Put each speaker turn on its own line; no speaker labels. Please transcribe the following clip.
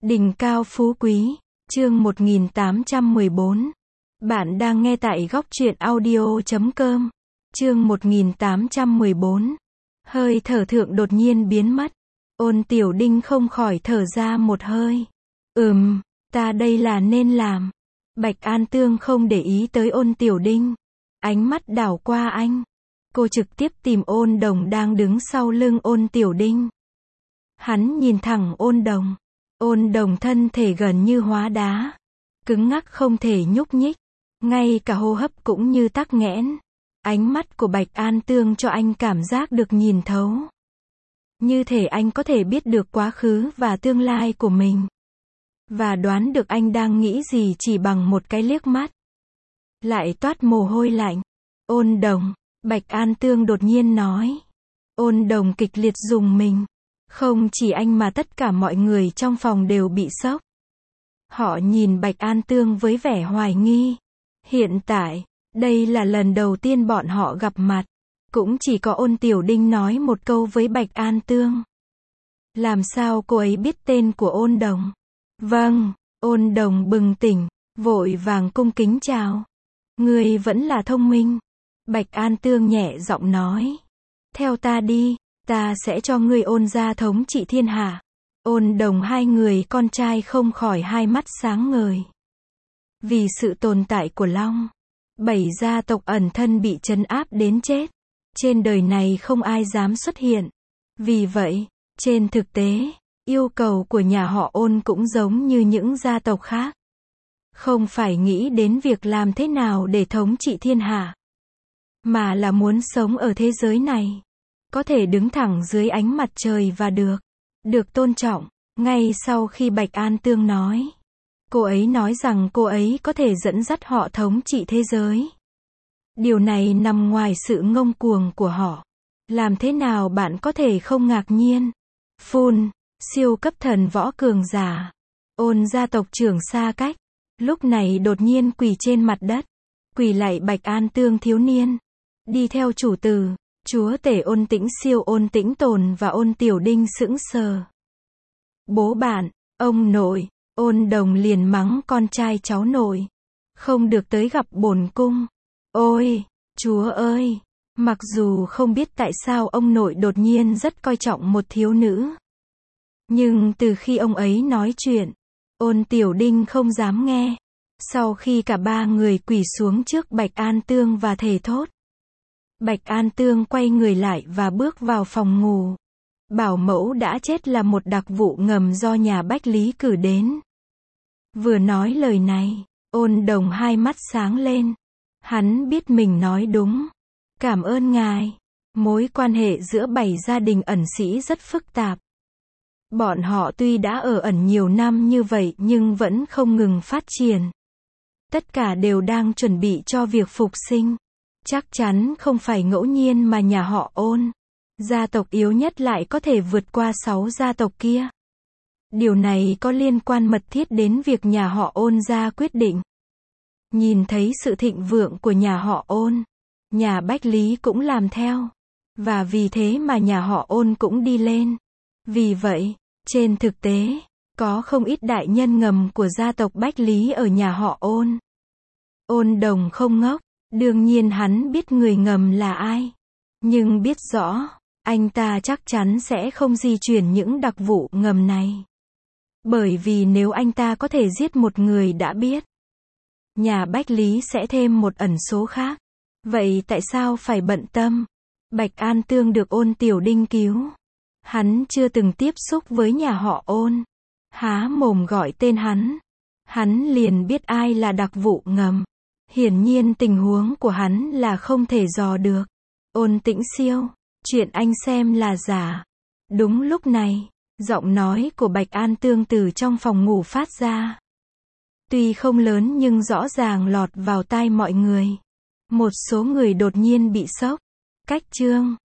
Đỉnh cao phú quý, chương 1814. Bạn đang nghe tại góc truyện audio.com. Chương 1814. Hơi thở thượng đột nhiên biến mất. Ôn Tiểu Đinh không khỏi thở ra một hơi. Ta đây là nên làm. Bạch An Tương không để ý tới Ôn Tiểu Đinh. Ánh mắt đảo qua anh. Cô trực tiếp tìm Ôn Đồng đang đứng sau lưng Ôn Tiểu Đinh. Hắn nhìn thẳng Ôn Đồng. Ôn Đồng thân thể gần như hóa đá. Cứng ngắc không thể nhúc nhích. Ngay cả hô hấp cũng như tắc nghẽn. Ánh mắt của Bạch An Tương cho anh cảm giác được nhìn thấu. Như thể anh có thể biết được quá khứ và tương lai của mình. Và đoán được anh đang nghĩ gì chỉ bằng một cái liếc mắt. Lại toát mồ hôi lạnh. Ôn Đồng, Bạch An Tương đột nhiên nói. Ôn Đồng kịch liệt rùng mình. Không chỉ anh mà tất cả mọi người trong phòng đều bị sốc. Họ nhìn Bạch An Tương với vẻ hoài nghi. Hiện tại, đây là lần đầu tiên bọn họ gặp mặt. Cũng chỉ có Ôn Tiểu Đinh nói một câu với Bạch An Tương. Làm sao cô ấy biết tên của Ôn Đồng? Vâng, Ôn Đồng bừng tỉnh, vội vàng cung kính chào. Người vẫn là thông minh. Bạch An Tương nhẹ giọng nói. Theo ta đi, ta sẽ cho ngươi Ôn gia thống trị thiên hạ. Ôn Đồng hai người con trai không khỏi hai mắt sáng ngời. Vì sự tồn tại của Long, 7 gia tộc ẩn thân bị trấn áp đến chết. Trên đời này không ai dám xuất hiện. Vì vậy, trên thực tế, yêu cầu của nhà họ Ôn cũng giống như những gia tộc khác. Không phải nghĩ đến việc làm thế nào để thống trị thiên hạ, mà là muốn sống ở thế giới này. Có thể đứng thẳng dưới ánh mặt trời và được tôn trọng. Ngay sau khi Bạch An Tương nói, cô ấy nói rằng cô ấy có thể dẫn dắt họ thống trị thế giới. Điều này nằm ngoài sự ngông cuồng của họ. Làm thế nào bạn có thể không ngạc nhiên? Siêu cấp thần võ cường giả. Ôn gia tộc trưởng Xa Cách. Lúc này đột nhiên quỳ trên mặt đất. Quỳ lạy Bạch An Tương thiếu niên. Đi theo chủ tử, chúa tể Ôn Tĩnh Siêu Ôn Tĩnh Tồn và Ôn Tiểu Đinh sững sờ. Bố bạn, ông nội, Ôn Đồng liền mắng con trai cháu nội. Không được tới gặp bổn cung. Ôi, chúa ơi! Mặc dù không biết tại sao ông nội đột nhiên rất coi trọng một thiếu nữ. Nhưng từ khi ông ấy nói chuyện, Ôn Tiểu Đinh không dám nghe. Sau khi cả ba người quỳ xuống trước Bạch An Tương và thề thốt. Bạch An Tương quay người lại và bước vào phòng ngủ. Bảo mẫu đã chết là một đặc vụ ngầm do nhà Bách Lý cử đến. Vừa nói lời này, Ôn Đồng hai mắt sáng lên. Hắn biết mình nói đúng. Cảm ơn ngài. Mối quan hệ giữa 7 gia đình ẩn sĩ rất phức tạp. Bọn họ tuy đã ở ẩn nhiều năm như vậy nhưng vẫn không ngừng phát triển. Tất cả đều đang chuẩn bị cho việc phục sinh. Chắc chắn không phải ngẫu nhiên mà nhà họ Ôn, gia tộc yếu nhất lại có thể vượt qua 6 gia tộc kia. Điều này có liên quan mật thiết đến việc nhà họ Ôn ra quyết định. Nhìn thấy sự thịnh vượng của nhà họ Ôn, nhà Bách Lý cũng làm theo. Và vì thế mà nhà họ Ôn cũng đi lên. Vì vậy, trên thực tế, có không ít đại nhân ngầm của gia tộc Bách Lý ở nhà họ Ôn. Ôn Đồng không ngốc, đương nhiên hắn biết người ngầm là ai. Nhưng biết rõ, anh ta chắc chắn sẽ không di chuyển những đặc vụ ngầm này. Bởi vì nếu anh ta có thể giết một người đã biết, nhà Bách Lý sẽ thêm một ẩn số khác. Vậy tại sao phải bận tâm? Bạch An Tương được Ôn Tiểu Đinh cứu. Hắn chưa từng tiếp xúc với nhà họ Ôn. Há mồm gọi tên hắn liền biết ai là đặc vụ ngầm. Hiển nhiên tình huống của hắn là không thể dò được. Ôn Tĩnh Siêu, chuyện anh xem là giả. Đúng lúc này, giọng nói của Bạch An Tương từ trong phòng ngủ phát ra. Tuy không lớn nhưng rõ ràng lọt vào tai mọi người. Một số người đột nhiên bị sốc. Cách chương